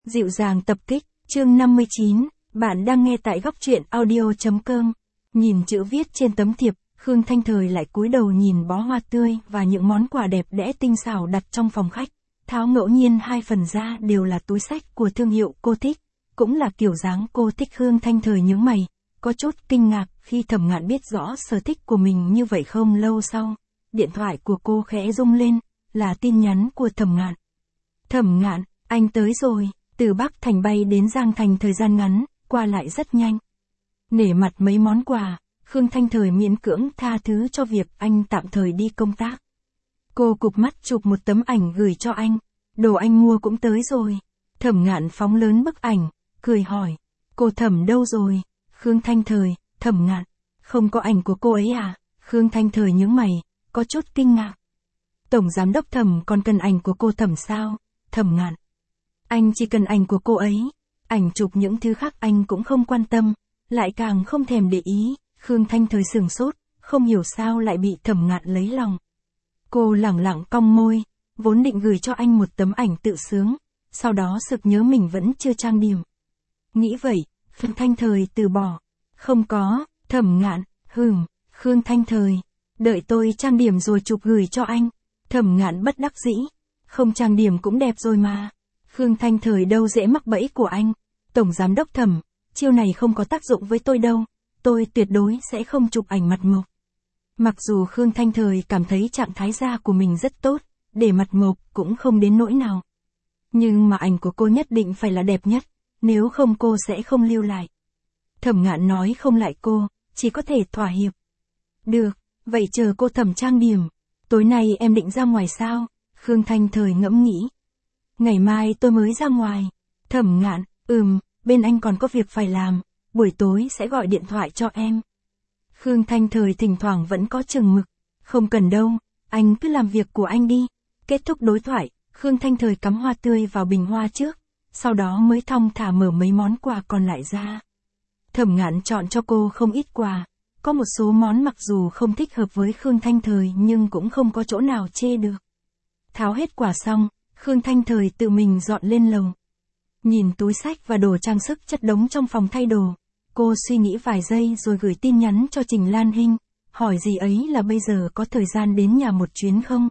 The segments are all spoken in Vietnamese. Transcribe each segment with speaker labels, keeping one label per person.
Speaker 1: Dịu dàng tập kích, chương 59, bạn đang nghe tại góc truyện audio.com. Nhìn chữ viết trên tấm thiệp, Khương Thanh Thời lại cúi đầu nhìn bó hoa tươi và những món quà đẹp đẽ tinh xảo đặt trong phòng khách. Tháo ngẫu nhiên hai phần ra đều là túi xách của thương hiệu cô thích, cũng là kiểu dáng cô thích. Khương Thanh Thời nhướng mày, có chút kinh ngạc khi Thẩm Ngạn biết rõ sở thích của mình như vậy. Không lâu sau, điện thoại của cô khẽ rung lên, là tin nhắn của Thẩm Ngạn. Thẩm Ngạn, anh tới rồi. Từ Bắc Thành bay đến Giang Thành thời gian ngắn, qua lại rất nhanh. Nể mặt mấy món quà, Khương Thanh Thời miễn cưỡng tha thứ cho việc anh tạm thời đi công tác. Cô cụp mắt chụp một tấm ảnh gửi cho anh. Đồ anh mua cũng tới rồi. Thẩm Ngạn phóng lớn bức ảnh, cười hỏi. Cô Thẩm đâu rồi? Khương Thanh Thời, Thẩm Ngạn. Không có ảnh của cô ấy à? Khương Thanh Thời nhướng mày, có chút kinh ngạc. Tổng giám đốc Thẩm còn cần ảnh của cô Thẩm sao? Thẩm Ngạn. Anh chỉ cần ảnh của cô ấy. Ảnh chụp những thứ khác anh cũng không quan tâm, lại càng không thèm để ý. Khương Thanh Thời sửng sốt, không hiểu sao lại bị Thẩm Ngạn lấy lòng. Cô lẳng lặng cong môi, vốn định gửi cho anh một tấm ảnh tự sướng, sau đó sực nhớ mình vẫn chưa trang điểm. Nghĩ vậy, Khương Thanh Thời từ bỏ. Không có, Thẩm Ngạn, Khương Thanh Thời. Đợi tôi trang điểm rồi chụp gửi cho anh. Thẩm Ngạn bất đắc dĩ. Không trang điểm cũng đẹp rồi mà. Khương Thanh Thời đâu dễ mắc bẫy của anh. Tổng giám đốc Thẩm, chiêu này không có tác dụng với tôi đâu. Tôi tuyệt đối sẽ không chụp ảnh mặt mộc. Mặc dù Khương Thanh Thời cảm thấy trạng thái da của mình rất tốt, để mặt mộc cũng không đến nỗi nào. Nhưng mà ảnh của cô nhất định phải là đẹp nhất, nếu không cô sẽ không lưu lại. Thẩm Ngạn nói không lại cô, chỉ có thể thỏa hiệp. Được, vậy chờ cô Thẩm trang điểm. Tối nay em định ra ngoài sao? Khương Thanh Thời ngẫm nghĩ. Ngày mai tôi mới ra ngoài. Thẩm Ngạn, bên anh còn có việc phải làm, buổi tối sẽ gọi điện thoại cho em. Khương Thanh Thời thỉnh thoảng vẫn có chừng mực. Không cần đâu, anh cứ làm việc của anh đi. Kết thúc đối thoại, Khương Thanh Thời cắm hoa tươi vào bình hoa trước, sau đó mới thong thả mở mấy món quà còn lại ra. Thẩm Ngạn chọn cho cô không ít quà, có một số món mặc dù không thích hợp với Khương Thanh Thời nhưng cũng không có chỗ nào chê được. Tháo hết quà xong, Khương Thanh Thời tự mình dọn lên lầu. Nhìn túi xách và đồ trang sức chất đống trong phòng thay đồ, cô suy nghĩ vài giây rồi gửi tin nhắn cho Trình Lan Hinh, hỏi dì ấy là bây giờ có thời gian đến nhà một chuyến không?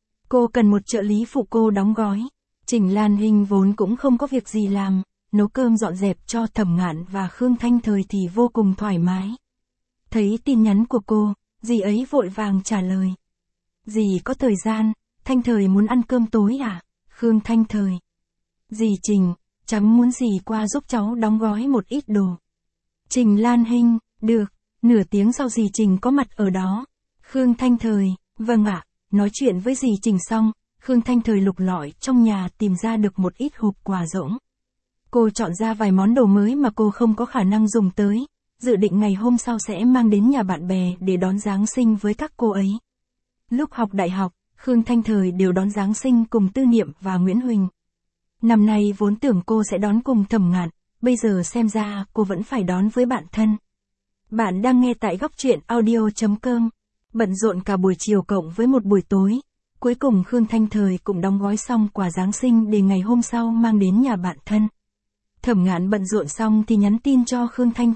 Speaker 1: Cô cần một trợ lý phụ cô đóng gói. Trình Lan Hinh vốn cũng không có việc gì làm, nấu cơm dọn dẹp cho Thẩm Ngạn và Khương Thanh Thời thì vô cùng thoải mái. Thấy tin nhắn của cô, dì ấy vội vàng trả lời. Dì có thời gian, Thanh Thời muốn ăn cơm tối à? Khương Thanh Thời. Dì Trình, cháu muốn dì qua giúp cháu đóng gói một ít đồ. Trình Lan Hinh, được, nửa tiếng sau dì Trình có mặt ở đó. Khương Thanh Thời, vâng ạ. Nói chuyện với dì Trình xong, Khương Thanh Thời lục lọi trong nhà tìm ra được một ít hộp quà rỗng. Cô chọn ra vài món đồ mới mà cô không có khả năng dùng tới, dự định ngày hôm sau sẽ mang đến nhà bạn bè để đón Giáng sinh với các cô ấy. Lúc học đại học, Khương Thanh Thời đều đón Giáng sinh cùng Tư Niệm và Nguyễn Huỳnh. Năm nay vốn tưởng cô sẽ đón cùng Thẩm Ngạn, bây giờ xem ra cô vẫn phải đón với bạn thân. Bạn đang nghe tại góc truyện audio.com. Bận rộn cả buổi chiều cộng với một buổi tối, cuối cùng Khương Thanh Thời cũng đóng gói xong quà Giáng sinh để ngày hôm sau mang đến nhà bạn thân. Thẩm Ngạn bận rộn xong thì nhắn tin cho Khương Thanh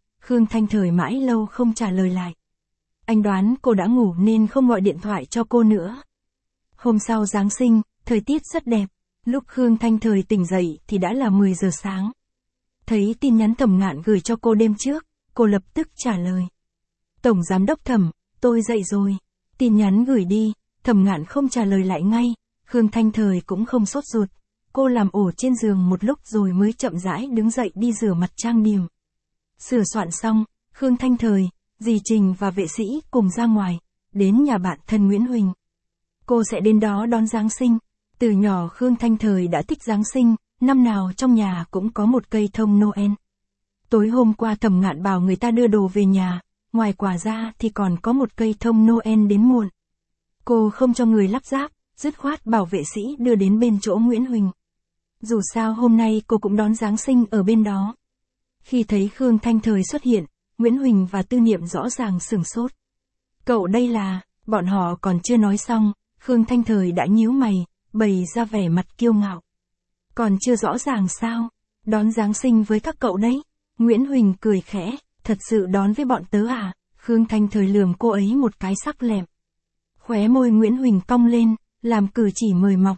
Speaker 1: Thời mãi lâu không trả lời lại. Anh đoán cô đã ngủ nên không gọi điện thoại cho cô nữa. Hôm sau Giáng sinh, thời tiết rất đẹp, lúc Khương Thanh Thời tỉnh dậy thì đã là 10 giờ sáng. Thấy tin nhắn Thẩm Ngạn gửi cho cô đêm trước, cô lập tức trả lời. Tổng giám đốc Thẩm, tôi dậy rồi. Tin nhắn gửi đi, Thẩm Ngạn không trả lời lại ngay, Khương Thanh Thời cũng không sốt ruột. Cô làm ổ trên giường một lúc rồi mới chậm rãi đứng dậy đi rửa mặt trang điểm. Sửa soạn xong, Khương Thanh Thời, dì Trình và vệ sĩ cùng ra ngoài, đến nhà bạn thân Nguyễn Huỳnh. Cô sẽ đến đó đón Giáng sinh. Từ nhỏ Khương Thanh Thời đã thích Giáng sinh, năm nào trong nhà cũng có một cây thông Noel. Tối hôm qua Thẩm Ngạn bảo người ta đưa đồ về nhà, ngoài quà ra thì còn có một cây thông Noel đến muộn. Cô không cho người lắp ráp, dứt khoát bảo vệ sĩ đưa đến bên chỗ Nguyễn Huỳnh. Dù sao hôm nay cô cũng đón Giáng sinh ở bên đó. Khi thấy Khương Thanh Thời xuất hiện, Nguyễn Huỳnh và Tư Niệm rõ ràng sửng sốt. Cậu đây là, bọn họ còn chưa nói xong, Khương Thanh Thời đã nhíu mày, bày ra vẻ mặt kiêu ngạo. Còn chưa rõ ràng sao? Đón Giáng sinh với các cậu đấy. Nguyễn Huỳnh cười khẽ, thật sự đón với bọn tớ à? Khương Thanh Thời lườm cô ấy một cái sắc lẹm. Khóe môi Nguyễn Huỳnh cong lên, làm cử chỉ mời mọc.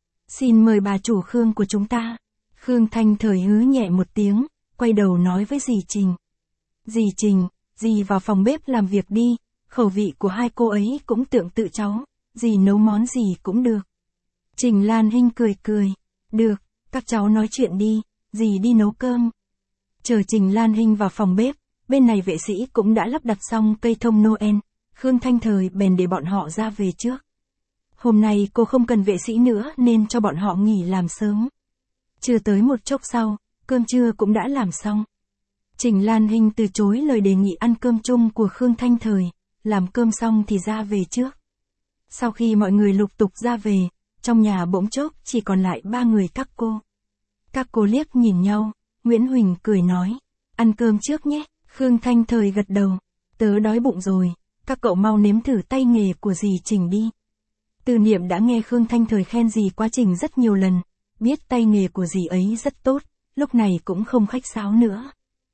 Speaker 1: Xin mời bà chủ Khương của chúng ta. Khương Thanh Thời hứ nhẹ một tiếng, quay đầu nói với dì Trình. Dì Trình, dì vào phòng bếp làm việc đi, khẩu vị của hai cô ấy cũng tương tự cháu, dì nấu món gì cũng được. Trình Lan Hinh cười cười, được, các cháu nói chuyện đi, dì đi nấu cơm. Chờ Trình Lan Hinh vào phòng bếp, bên này vệ sĩ cũng đã lắp đặt xong cây thông Noel, Khương Thanh Thời bèn để bọn họ ra về trước. Hôm nay cô không cần vệ sĩ nữa nên cho bọn họ nghỉ làm sớm. Chưa tới một chốc sau, cơm trưa cũng đã làm xong. Trình Lan Hinh từ chối lời đề nghị ăn cơm chung của Khương Thanh Thời, làm cơm xong thì ra về trước. Sau khi mọi người lục tục ra về, trong nhà bỗng chốc chỉ còn lại 3 người các cô. Các cô liếc nhìn nhau, Nguyễn Huỳnh cười nói, ăn cơm trước nhé. Khương Thanh Thời gật đầu, tớ đói bụng rồi, các cậu mau nếm thử tay nghề của dì Trình đi. Từ Niệm đã nghe Khương Thanh Thời khen dì quá Trình rất nhiều lần, biết tay nghề của dì ấy rất tốt, lúc này cũng không khách sáo nữa.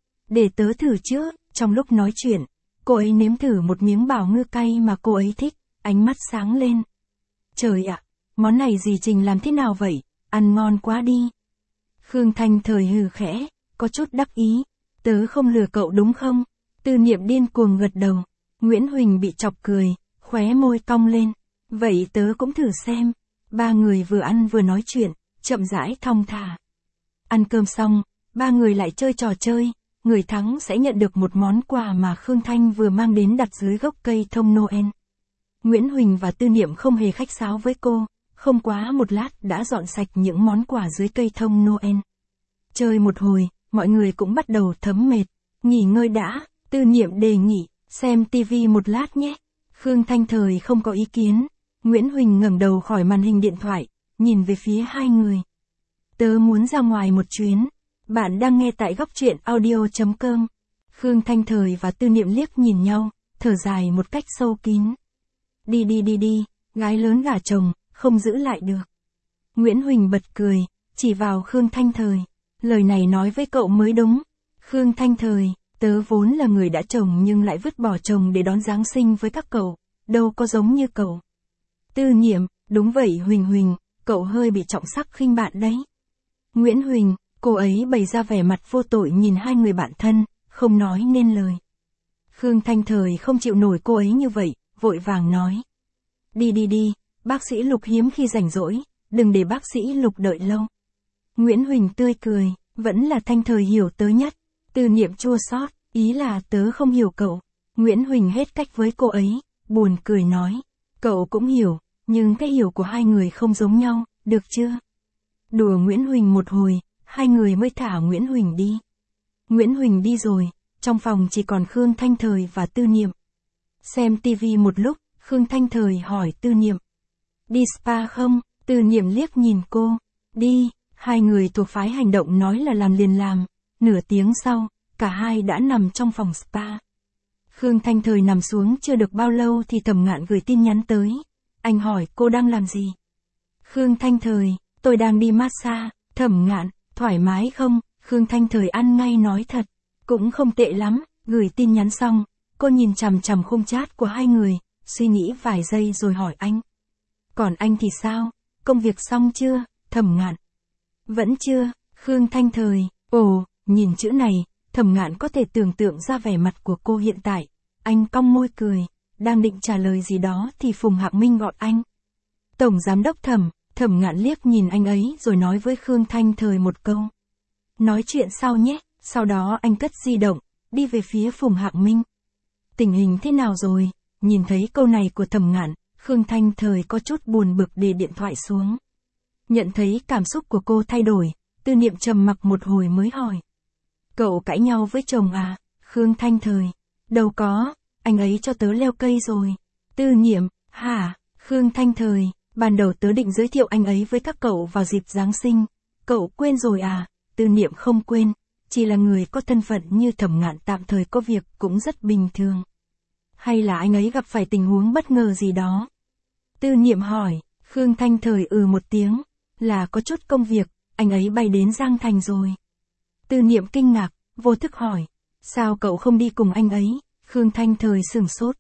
Speaker 1: Để tớ thử trước. Trong lúc nói chuyện, cô ấy nếm thử một miếng bào ngư cay mà cô ấy thích, ánh mắt sáng lên. Trời ạ, món này dì Trình làm thế nào vậy, ăn ngon quá đi. Khương Thanh Thời hừ khẽ, có chút đắc ý, tớ không lừa cậu đúng không? Từ Niệm điên cuồng gật đầu, Nguyễn Huỳnh bị chọc cười, khóe môi cong lên, vậy tớ cũng thử xem. 3 người vừa ăn vừa nói chuyện, chậm rãi thong thả. Ăn cơm xong, 3 người lại chơi trò chơi, người thắng sẽ nhận được một món quà mà Khương Thanh vừa mang đến đặt dưới gốc cây thông Noel. Nguyễn Huỳnh và Tư Niệm không hề khách sáo với cô, không quá một lát đã dọn sạch những món quà dưới cây thông Noel. Chơi một hồi, mọi người cũng bắt đầu thấm mệt, nghỉ ngơi đã, Tư Niệm đề nghị, xem tivi một lát nhé. Khương Thanh Thời không có ý kiến, Nguyễn Huỳnh ngẩng đầu khỏi màn hình điện thoại, nhìn về phía hai người. Tớ muốn ra ngoài một chuyến. Bạn đang nghe tại góc truyện audio.com. Khương Thanh Thời và Tư Niệm liếc nhìn nhau, thở dài một cách sâu kín. Đi, gái lớn gả chồng, không giữ lại được. Nguyễn Huỳnh bật cười, chỉ vào Khương Thanh Thời. Lời này nói với cậu mới đúng. Khương Thanh Thời, tớ vốn là người đã chồng nhưng lại vứt bỏ chồng để đón Giáng sinh với các cậu, đâu có giống như cậu. Tư Niệm, đúng vậy Huỳnh, cậu hơi bị trọng sắc khinh bạn đấy. Nguyễn Huỳnh, cô ấy bày ra vẻ mặt vô tội nhìn hai người bạn thân, không nói nên lời. Khương Thanh Thời không chịu nổi cô ấy như vậy, vội vàng nói. Đi, bác sĩ Lục hiếm khi rảnh rỗi, đừng để bác sĩ Lục đợi lâu. Nguyễn Huỳnh tươi cười, vẫn là Thanh Thời hiểu tớ nhất. Tư Niệm chua xót, ý là tớ không hiểu cậu. Nguyễn Huỳnh hết cách với cô ấy, buồn cười nói. Cậu cũng hiểu, nhưng cái hiểu của hai người không giống nhau, được chưa? Đùa Nguyễn Huỳnh một hồi, hai người mới thả Nguyễn Huỳnh đi. Nguyễn Huỳnh đi rồi, trong phòng chỉ còn Khương Thanh Thời và Tư Niệm. Xem tivi một lúc, Khương Thanh Thời hỏi Tư Niệm. Đi spa không? Tư Niệm liếc nhìn cô. Đi, hai người thuộc phái hành động nói là làm liền làm. Nửa tiếng sau, cả hai đã nằm trong phòng spa. Khương Thanh Thời nằm xuống chưa được bao lâu thì Thẩm Ngạn gửi tin nhắn tới. Anh hỏi cô đang làm gì? Khương Thanh Thời, tôi đang đi massage. Thẩm Ngạn, thoải mái không? Khương Thanh Thời ăn ngay nói thật. Cũng không tệ lắm. Gửi tin nhắn xong, cô nhìn chằm chằm khung chat của hai người, suy nghĩ vài giây rồi hỏi anh. Còn anh thì sao? Công việc xong chưa? Thẩm Ngạn. Vẫn chưa. Khương Thanh Thời, ồ, nhìn chữ này, Thẩm Ngạn có thể tưởng tượng ra vẻ mặt của cô hiện tại. Anh cong môi cười, đang định trả lời gì đó thì Phùng Hạc Minh gọi anh. Tổng giám đốc Thẩm. Thẩm Ngạn liếc nhìn anh ấy rồi nói với Khương Thanh Thời một câu. Nói chuyện sau nhé. Sau đó anh cất di động, đi về phía Phùng Hạc Minh. Tình hình thế nào rồi? Nhìn thấy câu này của Thẩm Ngạn, Khương Thanh Thời có chút buồn bực để điện thoại xuống. Nhận thấy cảm xúc của cô thay đổi, Tư Niệm trầm mặc một hồi mới hỏi. Cậu cãi nhau với chồng à? Khương Thanh Thời. Đâu có, anh ấy cho tớ leo cây rồi. Tư Niệm, hả? Khương Thanh Thời, ban đầu tớ định giới thiệu anh ấy với các cậu vào dịp Giáng sinh. Cậu quên rồi à? Tư Niệm không quên, chỉ là người có thân phận như Thẩm Ngạn tạm thời có việc cũng rất bình thường. Hay là anh ấy gặp phải tình huống bất ngờ gì đó? Tư Niệm hỏi, Khương Thanh Thời một tiếng, là có chút công việc, anh ấy bay đến Giang Thành rồi. Tư Niệm kinh ngạc, vô thức hỏi. Sao cậu không đi cùng anh ấy? Khương Thanh Thời sửng sốt.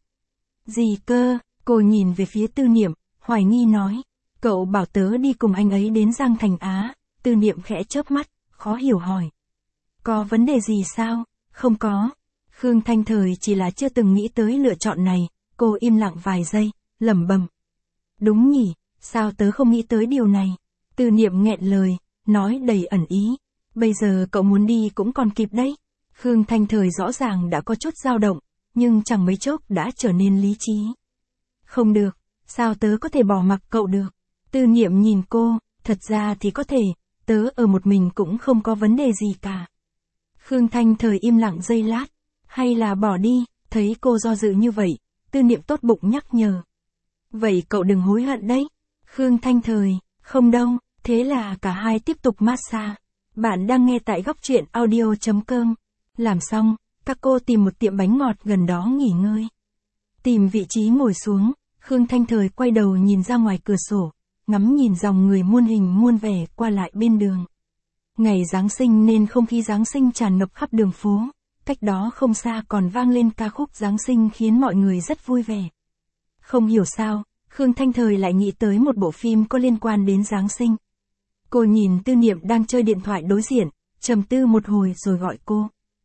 Speaker 1: Gì cơ? Cô nhìn về phía Tư Niệm, hoài nghi nói. Cậu bảo tớ đi cùng anh ấy đến Giang Thành á. Tư Niệm khẽ chớp mắt, khó hiểu hỏi. Có vấn đề gì sao? Không có. Khương Thanh Thời chỉ là chưa từng nghĩ tới lựa chọn này, cô im lặng vài giây, lẩm bẩm. Đúng nhỉ, sao tớ không nghĩ tới điều này? Tư Niệm nghẹn lời, nói đầy ẩn ý. Bây giờ cậu muốn đi cũng còn kịp đấy. Khương Thanh Thời rõ ràng đã có chút dao động, nhưng chẳng mấy chốc đã trở nên lý trí. Không được, sao tớ có thể bỏ mặc cậu được? Tư Niệm nhìn cô, thật ra thì có thể, tớ ở một mình cũng không có vấn đề gì cả. Khương Thanh Thời im lặng giây lát, hay là bỏ đi, thấy cô do dự như vậy, Tư Niệm tốt bụng nhắc nhở. Vậy cậu đừng hối hận đấy. Khương Thanh Thời, không đâu, thế là cả hai tiếp tục massage. Bạn đang nghe tại góc truyện audio.com. Làm xong, các cô tìm một tiệm bánh ngọt gần đó nghỉ ngơi. Tìm vị trí ngồi xuống, Khương Thanh Thời quay đầu nhìn ra ngoài cửa sổ, ngắm nhìn dòng người muôn hình muôn vẻ qua lại bên đường. Ngày Giáng sinh nên không khí Giáng sinh tràn ngập khắp đường phố, cách đó không xa còn vang lên ca khúc Giáng sinh khiến mọi người rất vui vẻ. Không hiểu sao, Khương Thanh Thời lại nghĩ tới một bộ phim có liên quan đến Giáng sinh. Cô nhìn Tư Niệm đang chơi điện thoại đối diện, trầm tư một hồi rồi gọi cô.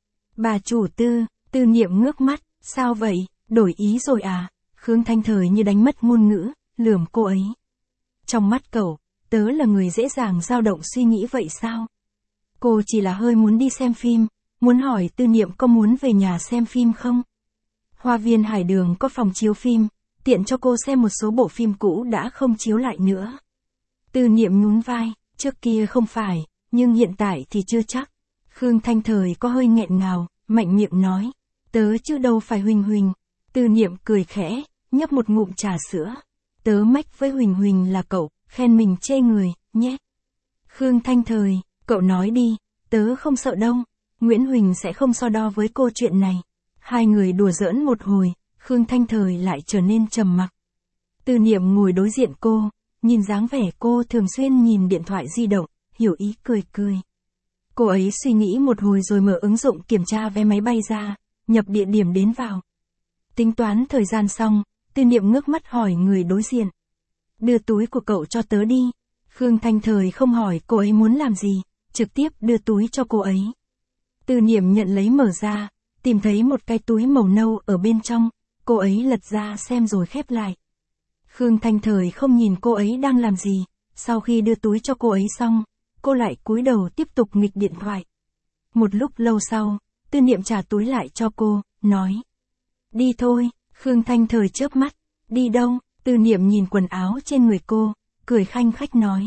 Speaker 1: Bà chủ Tư, Tư Niệm ngước mắt, sao vậy, đổi ý rồi à? Khương Thanh Thời như đánh mất ngôn ngữ, lườm cô ấy. Trong mắt cậu, tớ là người dễ dàng dao động suy nghĩ vậy sao? Cô chỉ là hơi muốn đi xem phim, muốn hỏi Tư Niệm có muốn về nhà xem phim không? Hoa viên Hải Đường có phòng chiếu phim, tiện cho cô xem một số bộ phim cũ đã không chiếu lại nữa. Tư Niệm nhún vai, trước kia không phải, nhưng hiện tại thì chưa chắc. Khương Thanh Thời có hơi nghẹn ngào, mạnh miệng nói, tớ chứ đâu phải Huỳnh Huỳnh. Tư Niệm cười khẽ, nhấp một ngụm trà sữa. Tớ mách với Huỳnh Huỳnh là cậu, khen mình chê người, nhé. Khương Thanh Thời, cậu nói đi, tớ không sợ đâu. Nguyễn Huỳnh sẽ không so đo với cô chuyện này. Hai người đùa giỡn một hồi, Khương Thanh Thời lại trở nên trầm mặc. Tư Niệm ngồi đối diện cô, nhìn dáng vẻ cô thường xuyên nhìn điện thoại di động, hiểu ý cười cười. Cô ấy suy nghĩ một hồi rồi mở ứng dụng kiểm tra vé máy bay ra, nhập địa điểm đến vào. Tính toán thời gian xong, Tư Niệm ngước mắt hỏi người đối diện. Đưa túi của cậu cho tớ đi. Khương Thanh Thời không hỏi cô ấy muốn làm gì, trực tiếp đưa túi cho cô ấy. Tư Niệm nhận lấy mở ra, tìm thấy một cái túi màu nâu ở bên trong, cô ấy lật ra xem rồi khép lại. Khương Thanh Thời không nhìn cô ấy đang làm gì, sau khi đưa túi cho cô ấy xong, cô lại cúi đầu tiếp tục nghịch điện thoại. Một lúc lâu sau, Tư Niệm trả túi lại cho cô, nói. Đi thôi, Khương Thanh Thời chớp mắt, đi đâu? Tư Niệm nhìn quần áo trên người cô, cười khanh khách nói.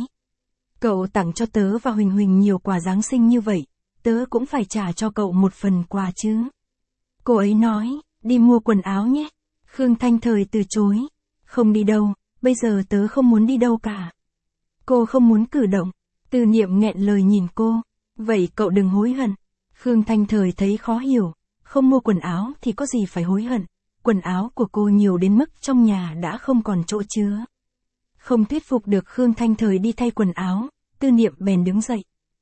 Speaker 1: Cậu tặng cho tớ và Huỳnh Huỳnh nhiều quà Giáng sinh như vậy, tớ cũng phải trả cho cậu một phần quà chứ. Cô ấy nói, đi mua quần áo nhé. Khương Thanh Thời từ chối. Không đi đâu, bây giờ tớ không muốn đi đâu cả. Cô không muốn cử động. Tư Niệm nghẹn lời nhìn cô. Vậy cậu đừng hối hận. Khương Thanh Thời thấy khó hiểu. Không mua quần áo thì có gì phải hối hận. Quần áo của cô nhiều đến mức trong nhà đã không còn chỗ chứa. Không thuyết phục được Khương Thanh Thời đi thay quần áo, Tư Niệm bèn đứng dậy.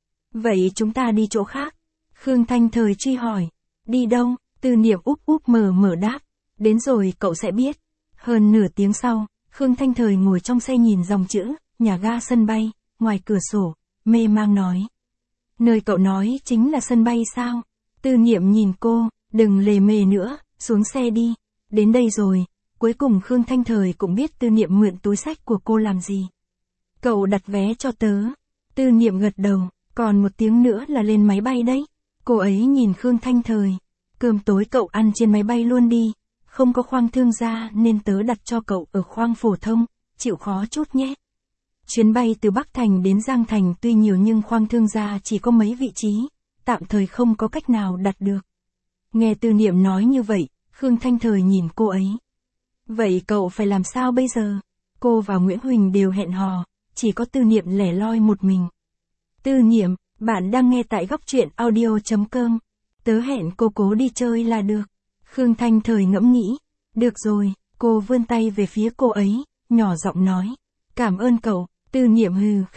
Speaker 1: Vậy chúng ta đi chỗ khác. Khương Thanh Thời truy hỏi. Đi đâu? Tư Niệm úp úp mở đáp. Đến rồi cậu sẽ biết. Hơn nửa tiếng sau, Khương Thanh Thời ngồi trong xe nhìn dòng chữ, nhà ga sân bay, ngoài cửa sổ, mê mang nói. Nơi cậu nói chính là sân bay sao? Tư Niệm nhìn cô, đừng lề mề nữa, xuống xe đi. Đến đây rồi, cuối cùng Khương Thanh Thời cũng biết Tư Niệm mượn túi xách của cô làm gì. Cậu đặt vé cho tớ. Tư Niệm gật đầu, còn một tiếng nữa là lên máy bay đấy. Cô ấy nhìn Khương Thanh Thời. Cơm tối cậu ăn trên máy bay luôn đi. Không có khoang thương gia nên tớ đặt cho cậu ở khoang phổ thông, chịu khó chút nhé. Chuyến bay từ Bắc Thành đến Giang Thành tuy nhiều nhưng khoang thương gia chỉ có mấy vị trí, tạm thời không có cách nào đặt được. Nghe Tư Niệm nói như vậy, Khương Thanh Thời nhìn cô ấy. Vậy cậu phải làm sao bây giờ? Cô và Nguyễn Huỳnh đều hẹn hò, chỉ có Tư Niệm lẻ loi một mình. Tư Niệm, bạn đang nghe tại góc truyện audio.com. Tớ hẹn cô cố đi chơi là được. Khương Thanh Thời ngẫm nghĩ. Được rồi, cô vươn tay về phía cô ấy, nhỏ giọng nói. Cảm ơn cậu. Tư Niệm hừ khẽ,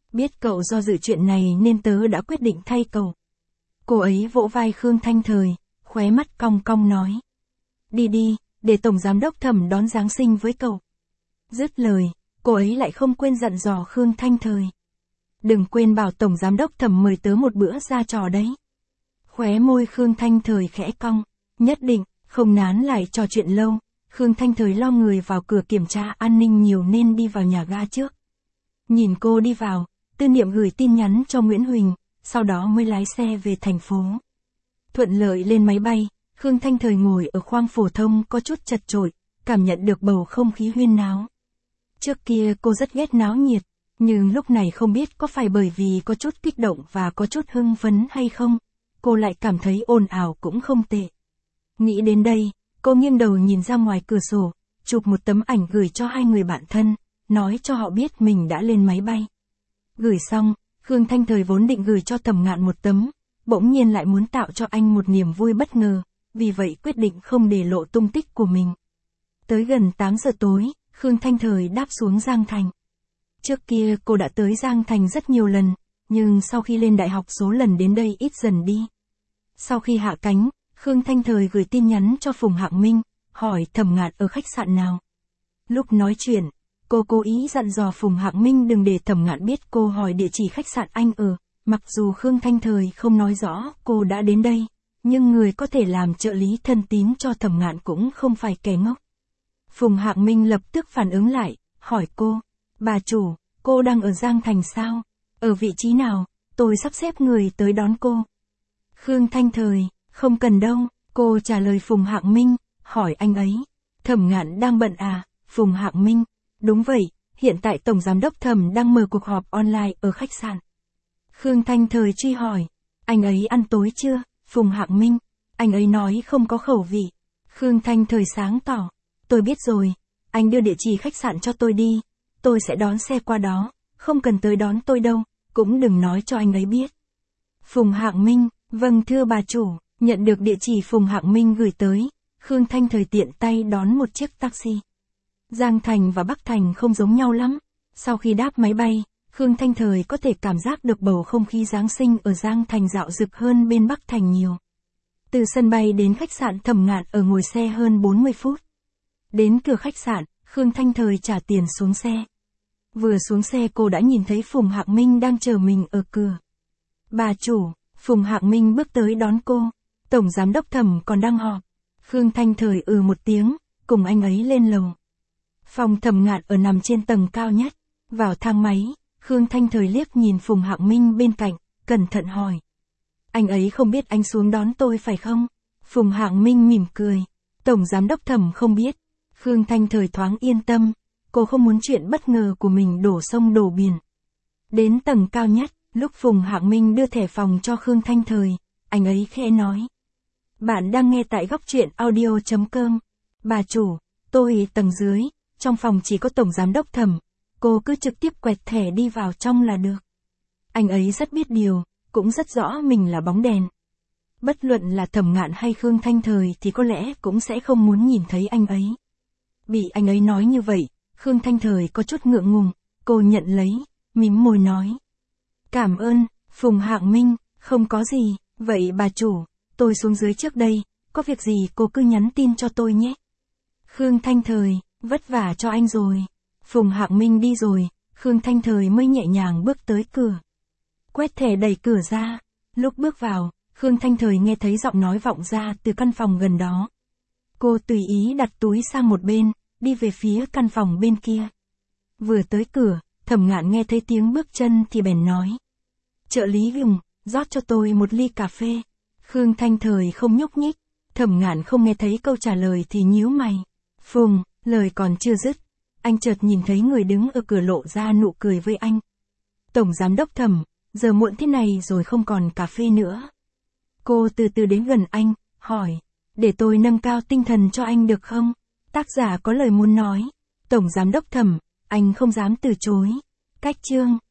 Speaker 1: Biết cậu do dự chuyện này nên tớ đã quyết định thay cậu. Cô ấy vỗ vai Khương Thanh Thời, khóe mắt cong cong nói. Đi đi, để Tổng Giám đốc Thẩm đón Giáng sinh với cậu. Dứt lời, cô ấy lại không quên dặn dò Khương Thanh Thời. Đừng quên bảo Tổng Giám đốc Thẩm mời tớ một bữa ra trò đấy. Khóe môi Khương Thanh Thời khẽ cong, nhất định, không nán lại trò chuyện lâu. Khương Thanh Thời lo người vào cửa kiểm tra an ninh nhiều nên đi vào nhà ga trước. Nhìn cô đi vào, Tư Niệm gửi tin nhắn cho Nguyễn Huỳnh, sau đó mới lái xe về thành phố. Thuận lợi lên máy bay, Khương Thanh Thời ngồi ở khoang phổ thông có chút chật chội, cảm nhận được bầu không khí huyên náo. Trước kia cô rất ghét náo nhiệt, nhưng lúc này không biết có phải bởi vì có chút kích động và có chút hưng phấn hay không, cô lại cảm thấy ồn ào cũng không tệ. Nghĩ đến đây, cô nghiêng đầu nhìn ra ngoài cửa sổ, chụp một tấm ảnh gửi cho hai người bạn thân, nói cho họ biết mình đã lên máy bay. Gửi xong, Khương Thanh Thời vốn định gửi cho Thẩm Ngạn một tấm, bỗng nhiên lại muốn tạo cho anh một niềm vui bất ngờ, vì vậy quyết định không để lộ tung tích của mình. Tới gần 8 giờ tối, Khương Thanh Thời đáp xuống Giang Thành. Trước kia cô đã tới Giang Thành rất nhiều lần, nhưng sau khi lên đại học số lần đến đây ít dần đi. Sau khi hạ cánh, Khương Thanh Thời gửi tin nhắn cho Phùng Hạng Minh, hỏi Thẩm Ngạn ở khách sạn nào. Lúc nói chuyện, cô cố ý dặn dò Phùng Hạng Minh đừng để Thẩm Ngạn biết cô hỏi địa chỉ khách sạn anh ở, mặc dù Khương Thanh Thời không nói rõ cô đã đến đây, nhưng người có thể làm trợ lý thân tín cho Thẩm Ngạn cũng không phải kẻ ngốc. Phùng Hạng Minh lập tức phản ứng lại, hỏi cô, bà chủ, cô đang ở Giang Thành sao? Ở vị trí nào? Tôi sắp xếp người tới đón cô. Khương Thanh Thời, không cần đâu, cô trả lời Phùng Hạng Minh, hỏi anh ấy. Thẩm Ngạn đang bận à? Phùng Hạng Minh, đúng vậy, hiện tại Tổng Giám đốc Thẩm đang mở cuộc họp online ở khách sạn. Khương Thanh Thời truy hỏi, anh ấy ăn tối chưa? Phùng Hạng Minh, anh ấy nói không có khẩu vị. Khương Thanh Thời sáng tỏ, tôi biết rồi, anh đưa địa chỉ khách sạn cho tôi đi, tôi sẽ đón xe qua đó, không cần tới đón tôi đâu, cũng đừng nói cho anh ấy biết. Phùng Hạng Minh, vâng thưa bà chủ, nhận được địa chỉ Phùng Hạng Minh gửi tới, Khương Thanh Thời tiện tay đón một chiếc taxi. Giang Thành và Bắc Thành không giống nhau lắm, sau khi đáp máy bay, Khương Thanh Thời có thể cảm giác được bầu không khí Giáng sinh ở Giang Thành dạo dực hơn bên Bắc Thành nhiều. Từ sân bay đến khách sạn Thẩm Ngạn ở ngồi xe hơn 40 phút. Đến cửa khách sạn, Khương Thanh Thời trả tiền xuống xe. Vừa xuống xe cô đã nhìn thấy Phùng Hạng Minh đang chờ mình ở cửa. Bà chủ, Phùng Hạng Minh bước tới đón cô. Tổng Giám đốc Thẩm còn đang họp. Khương Thanh Thời một tiếng, cùng anh ấy lên lầu. Phòng Thẩm Ngạn ở nằm trên tầng cao nhất. Vào thang máy, Khương Thanh Thời liếc nhìn Phùng Hạng Minh bên cạnh, cẩn thận hỏi. Anh ấy không biết anh xuống đón tôi phải không? Phùng Hạng Minh mỉm cười. Tổng Giám đốc Thẩm không biết. Khương Thanh Thời thoáng yên tâm. Cô không muốn chuyện bất ngờ của mình đổ sông đổ biển. Đến tầng cao nhất, lúc Phùng Hạng Minh đưa thẻ phòng cho Khương Thanh Thời, anh ấy khẽ nói. Bạn đang nghe tại góc truyện audio.com. Bà chủ, tôi tầng dưới, trong phòng chỉ có Tổng Giám đốc Thẩm. Cô cứ trực tiếp quẹt thẻ đi vào trong là được. Anh ấy rất biết điều, cũng rất rõ mình là bóng đèn. Bất luận là Thẩm Ngạn hay Khương Thanh Thời thì có lẽ cũng sẽ không muốn nhìn thấy anh ấy. Bị anh ấy nói như vậy, Khương Thanh Thời có chút ngượng ngùng, cô nhận lấy, mím môi nói. Cảm ơn, Phùng Hạng Minh, không có gì, vậy bà chủ, tôi xuống dưới trước đây, có việc gì cô cứ nhắn tin cho tôi nhé. Khương Thanh Thời, vất vả cho anh rồi. Phùng Hạng Minh đi rồi, Khương Thanh Thời mới nhẹ nhàng bước tới cửa. Quét thẻ đẩy cửa ra, lúc bước vào, Khương Thanh Thời nghe thấy giọng nói vọng ra từ căn phòng gần đó. Cô tùy ý đặt túi sang một bên, đi về phía căn phòng bên kia. Vừa tới cửa, Thẩm Ngạn nghe thấy tiếng bước chân thì bèn nói. Trợ lý Gừng, rót cho tôi một ly cà phê. Khương Thanh Thời không nhúc nhích, Thẩm Ngạn không nghe thấy câu trả lời thì nhíu mày. Phùng, lời còn chưa dứt, anh chợt nhìn thấy người đứng ở cửa lộ ra nụ cười với anh. Tổng Giám đốc Thẩm, giờ muộn thế này rồi không còn cà phê nữa. Cô từ từ đến gần anh, hỏi, để tôi nâng cao tinh thần cho anh được không? Tác giả có lời muốn nói. Tổng Giám đốc Thẩm, anh không dám từ chối. Cách chương